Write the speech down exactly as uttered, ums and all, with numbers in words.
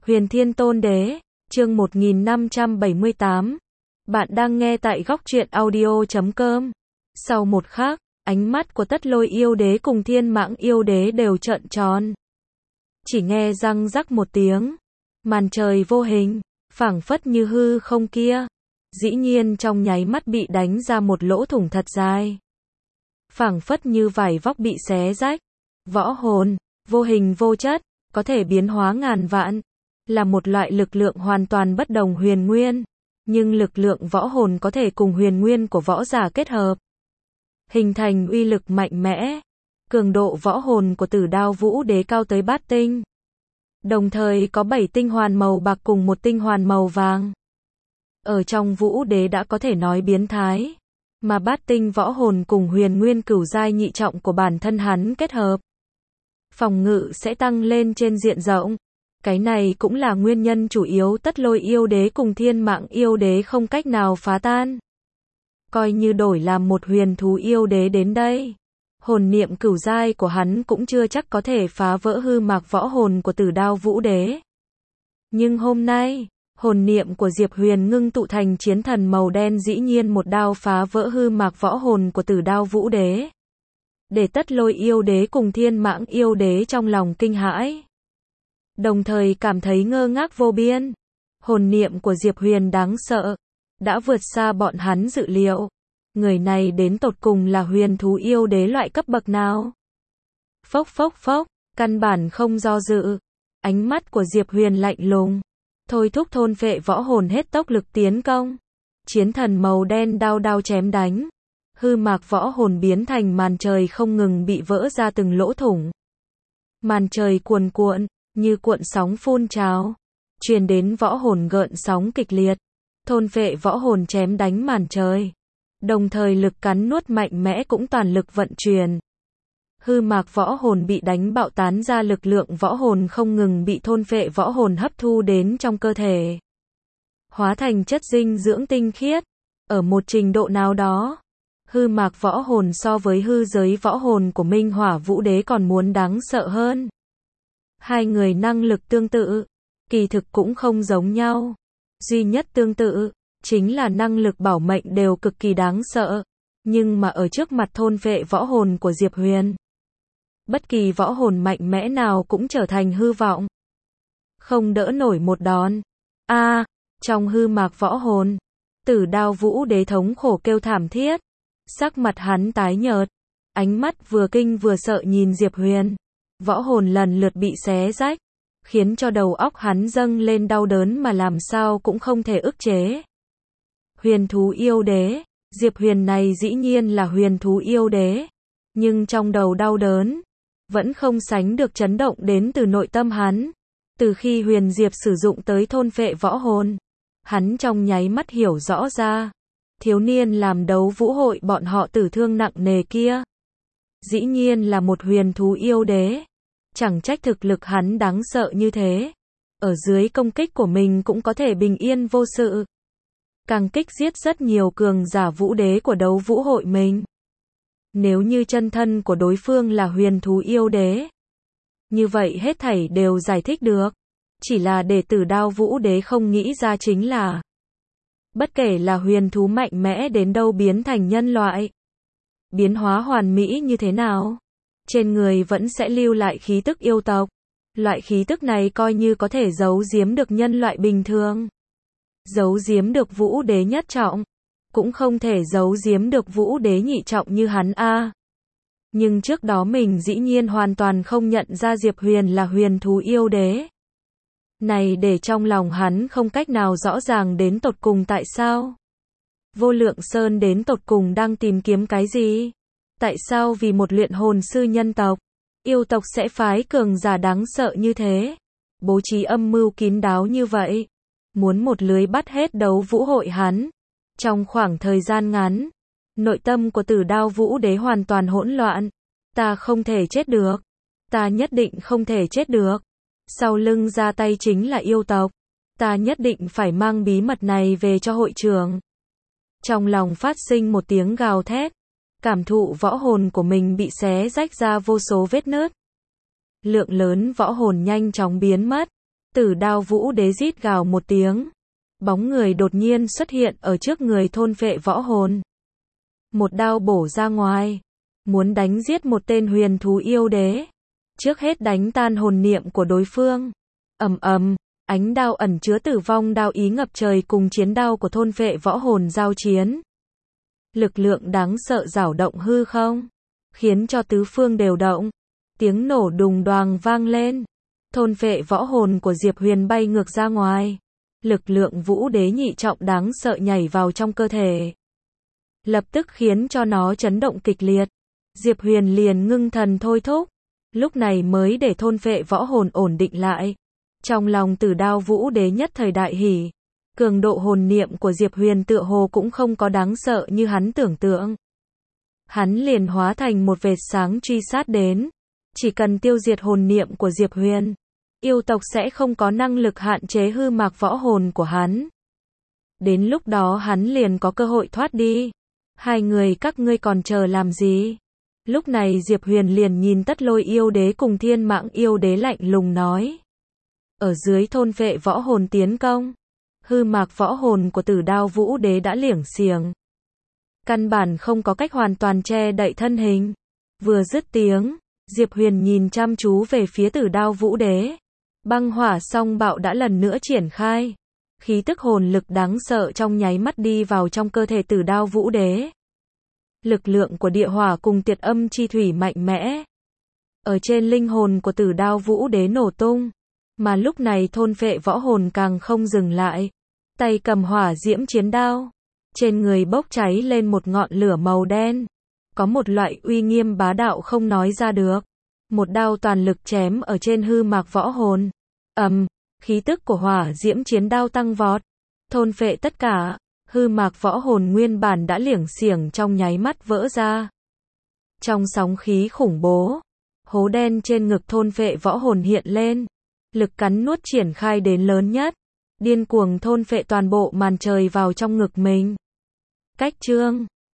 Huyền Thiên Tôn Đế, chương một nghìn năm trăm bảy mươi tám. Bạn đang nghe tại góc truyện audio chấm com. Sau một khắc, ánh mắt của Tất Lôi Yêu Đế cùng Thiên Mãng Yêu Đế đều trợn tròn. Chỉ nghe răng rắc một tiếng, màn trời vô hình, phảng phất như hư không kia, dĩ nhiên trong nháy mắt bị đánh ra một lỗ thủng thật dài. Phảng phất như vải vóc bị xé rách. Võ hồn, vô hình vô chất, có thể biến hóa ngàn vạn, là một loại lực lượng hoàn toàn bất đồng huyền nguyên, nhưng lực lượng võ hồn có thể cùng huyền nguyên của võ giả kết hợp, hình thành uy lực mạnh mẽ. Cường độ võ hồn của Tử Đao Vũ Đế cao tới bát tinh, đồng thời có bảy tinh hoàn màu bạc cùng một tinh hoàn màu vàng. Ở trong Vũ Đế đã có thể nói biến thái, mà bát tinh võ hồn cùng huyền nguyên cửu giai nhị trọng của bản thân hắn kết hợp, phòng ngự sẽ tăng lên trên diện rộng. Cái này cũng là nguyên nhân chủ yếu Tất Lôi Yêu Đế cùng Thiên Mãng Yêu Đế không cách nào phá tan. Coi như đổi làm một huyền thú yêu đế đến đây, hồn niệm cửu giai của hắn cũng chưa chắc có thể phá vỡ hư mạc võ hồn của Tử Đao Vũ Đế. Nhưng hôm nay, hồn niệm của Diệp Huyền ngưng tụ thành chiến thần màu đen dĩ nhiên một đao phá vỡ hư mạc võ hồn của Tử Đao Vũ Đế, để Tất Lôi Yêu Đế cùng Thiên Mãng Yêu Đế trong lòng kinh hãi, đồng thời cảm thấy ngơ ngác vô biên. Hồn niệm của Diệp Huyền đáng sợ, đã vượt xa bọn hắn dự liệu. Người này đến tột cùng là huyền thú yêu đế loại cấp bậc nào? Phốc phốc phốc, căn bản không do dự. Ánh mắt của Diệp Huyền lạnh lùng, thôi thúc thôn phệ võ hồn hết tốc lực tiến công. Chiến thần màu đen đao đao chém đánh, hư mạc võ hồn biến thành màn trời không ngừng bị vỡ ra từng lỗ thủng. Màn trời cuồn cuộn, như cuộn sóng phun trào, truyền đến võ hồn gợn sóng kịch liệt. Thôn phệ võ hồn chém đánh màn trời, đồng thời lực cắn nuốt mạnh mẽ cũng toàn lực vận chuyển. Hư mạc võ hồn bị đánh bạo tán ra, lực lượng võ hồn không ngừng bị thôn phệ võ hồn hấp thu đến trong cơ thể, hóa thành chất dinh dưỡng tinh khiết. Ở một trình độ nào đó, hư mạc võ hồn so với hư giới võ hồn của Minh Hỏa Vũ Đế còn muốn đáng sợ hơn. Hai người năng lực tương tự, kỳ thực cũng không giống nhau. Duy nhất tương tự, chính là năng lực bảo mệnh đều cực kỳ đáng sợ. Nhưng mà ở trước mặt thôn phệ võ hồn của Diệp Huyền, bất kỳ võ hồn mạnh mẽ nào cũng trở thành hư vọng, không đỡ nổi một đòn. A, à, trong hư mạc võ hồn, Tử Đao Vũ Đế thống khổ kêu thảm thiết, sắc mặt hắn tái nhợt, ánh mắt vừa kinh vừa sợ nhìn Diệp Huyền. Võ hồn lần lượt bị xé rách, khiến cho đầu óc hắn dâng lên đau đớn mà làm sao cũng không thể ức chế. Huyền thú yêu đế, Diệp Huyền này dĩ nhiên là huyền thú yêu đế, nhưng trong đầu đau đớn vẫn không sánh được chấn động đến từ nội tâm hắn. Từ khi Huyền Diệp sử dụng tới thôn phệ võ hồn, hắn trong nháy mắt hiểu rõ ra, thiếu niên làm đấu vũ hội bọn họ tử thương nặng nề kia, dĩ nhiên là một huyền thú yêu đế. Chẳng trách thực lực hắn đáng sợ như thế, ở dưới công kích của mình cũng có thể bình yên vô sự, càng kích giết rất nhiều cường giả vũ đế của đấu vũ hội mình. Nếu như chân thân của đối phương là huyền thú yêu đế, như vậy hết thảy đều giải thích được. Chỉ là để Tử Đao Vũ Đế không nghĩ ra chính là, bất kể là huyền thú mạnh mẽ đến đâu biến thành nhân loại, biến hóa hoàn mỹ như thế nào, trên người vẫn sẽ lưu lại khí tức yêu tộc. Loại khí tức này coi như có thể giấu giếm được nhân loại bình thường, giấu giếm được Vũ Đế nhất trọng, cũng không thể giấu giếm được Vũ Đế nhị trọng như hắn a. Nhưng trước đó mình dĩ nhiên hoàn toàn không nhận ra Diệp Huyền là huyền thú yêu đế. Này để trong lòng hắn không cách nào rõ ràng đến tột cùng tại sao. Vô Lượng Sơn đến tột cùng đang tìm kiếm cái gì? Tại sao vì một luyện hồn sư nhân tộc, yêu tộc sẽ phái cường giả đáng sợ như thế, bố trí âm mưu kín đáo như vậy, muốn một lưới bắt hết đấu vũ hội hắn. Trong khoảng thời gian ngắn, nội tâm của Tử Đao Vũ Đế hoàn toàn hỗn loạn. Ta không thể chết được, ta nhất định không thể chết được. Sau lưng ra tay chính là yêu tộc, ta nhất định phải mang bí mật này về cho hội trưởng. Trong lòng phát sinh một tiếng gào thét, cảm thụ võ hồn của mình bị xé rách ra vô số vết nứt. Lượng lớn võ hồn nhanh chóng biến mất, Tử Đao Vũ Đế rít gào một tiếng. Bóng người đột nhiên xuất hiện ở trước người thôn phệ võ hồn. Một đao bổ ra ngoài. Muốn đánh giết một tên huyền thú yêu đế. Trước hết đánh tan hồn niệm của đối phương. Ầm ầm, ánh đao ẩn chứa tử vong đao ý ngập trời cùng chiến đao của thôn phệ võ hồn giao chiến. Lực lượng đáng sợ rảo động hư không, khiến cho tứ phương đều động. Tiếng nổ đùng đoàng vang lên. Thôn phệ võ hồn của Diệp Huyền bay ngược ra ngoài. Lực lượng Vũ Đế nhị trọng đáng sợ nhảy vào trong cơ thể. Lập tức khiến cho nó chấn động kịch liệt. Diệp Huyền liền ngưng thần thôi thúc. Lúc này mới để thôn phệ võ hồn ổn định lại. Trong lòng Tử Đao Vũ Đế nhất thời đại hỉ. Cường độ hồn niệm của Diệp Huyền tựa hồ cũng không có đáng sợ như hắn tưởng tượng. Hắn liền hóa thành một vệt sáng truy sát đến. Chỉ cần tiêu diệt hồn niệm của Diệp Huyền, yêu tộc sẽ không có năng lực hạn chế hư mạc võ hồn của hắn. Đến lúc đó hắn liền có cơ hội thoát đi. Hai người các ngươi còn chờ làm gì? Lúc này Diệp Huyền liền nhìn Tất Lôi yêu đế cùng Thiên Mãng yêu đế lạnh lùng nói. Ở dưới thôn phệ võ hồn tiến công. Hư mạc võ hồn của Tử Đao Vũ Đế đã liểng xiềng. Căn bản không có cách hoàn toàn che đậy thân hình. Vừa dứt tiếng, Diệp Huyền nhìn chăm chú về phía Tử Đao Vũ Đế. Băng hỏa song bạo đã lần nữa triển khai. Khí tức hồn lực đáng sợ trong nháy mắt đi vào trong cơ thể Tử Đao Vũ Đế. Lực lượng của địa hỏa cùng tiệt âm chi thủy mạnh mẽ. Ở trên linh hồn của Tử Đao Vũ Đế nổ tung. Mà lúc này thôn phệ võ hồn càng không dừng lại. Tay cầm hỏa diễm chiến đao. Trên người bốc cháy lên một ngọn lửa màu đen. Có một loại uy nghiêm bá đạo không nói ra được. Một đao toàn lực chém ở trên hư mạc võ hồn. Ầm, khí tức của hỏa diễm chiến đao tăng vọt. Thôn phệ tất cả. Hư mạc võ hồn nguyên bản đã liểng xiềng trong nháy mắt vỡ ra. Trong sóng khí khủng bố, hố đen trên ngực thôn phệ võ hồn hiện lên. Lực cắn nuốt triển khai đến lớn nhất. Điên cuồng thôn phệ toàn bộ màn trời vào trong ngực mình. Cách chương